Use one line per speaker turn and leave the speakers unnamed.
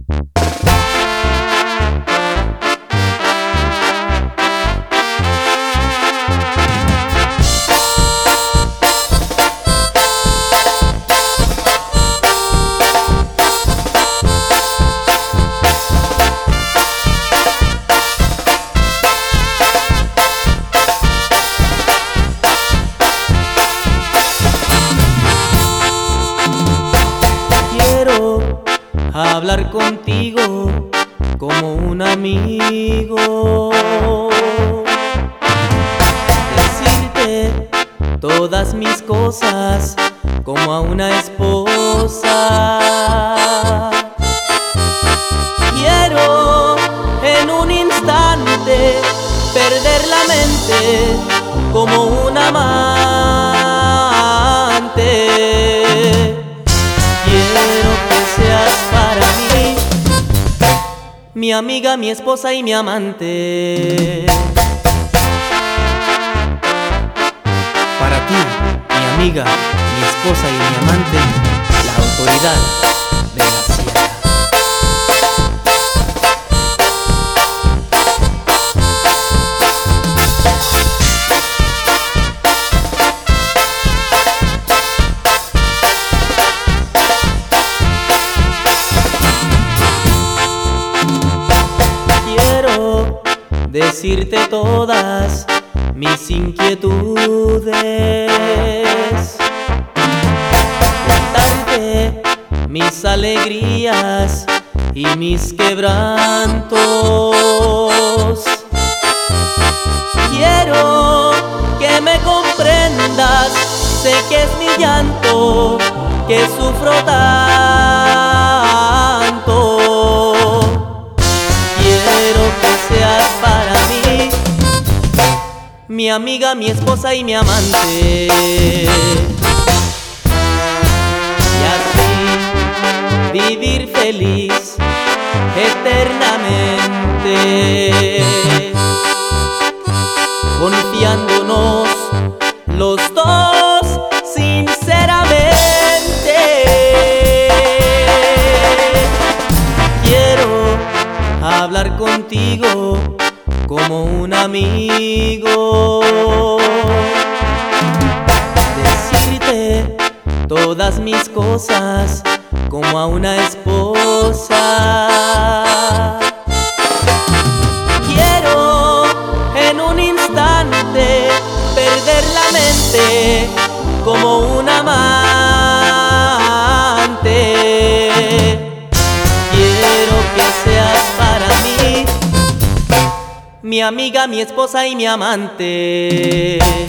Hablar contigo como un amigo, decirte todas mis cosas como a una esposa. Quiero en un instante perder la mente como un amante. Quiero que seas para mí mi amiga, mi esposa y mi amante. Para ti, mi amiga, mi esposa y mi amante, la autoridad de la sierra. Decirte todas mis inquietudes, contarte mis alegrías y mis quebrantos. Quiero que me comprendas, sé que es mi llanto, que sufro tanto. Quiero que seas para mí mi amiga, mi esposa y mi amante. Y así vivir feliz eternamente, confiándonos los dos sinceramente. Quiero hablar contigo como un amigo, decirte todas mis cosas como a una esposa. Quiero en un instante perder la mente como un amante. Quiero que seas para mí mi amiga, mi esposa y mi amante.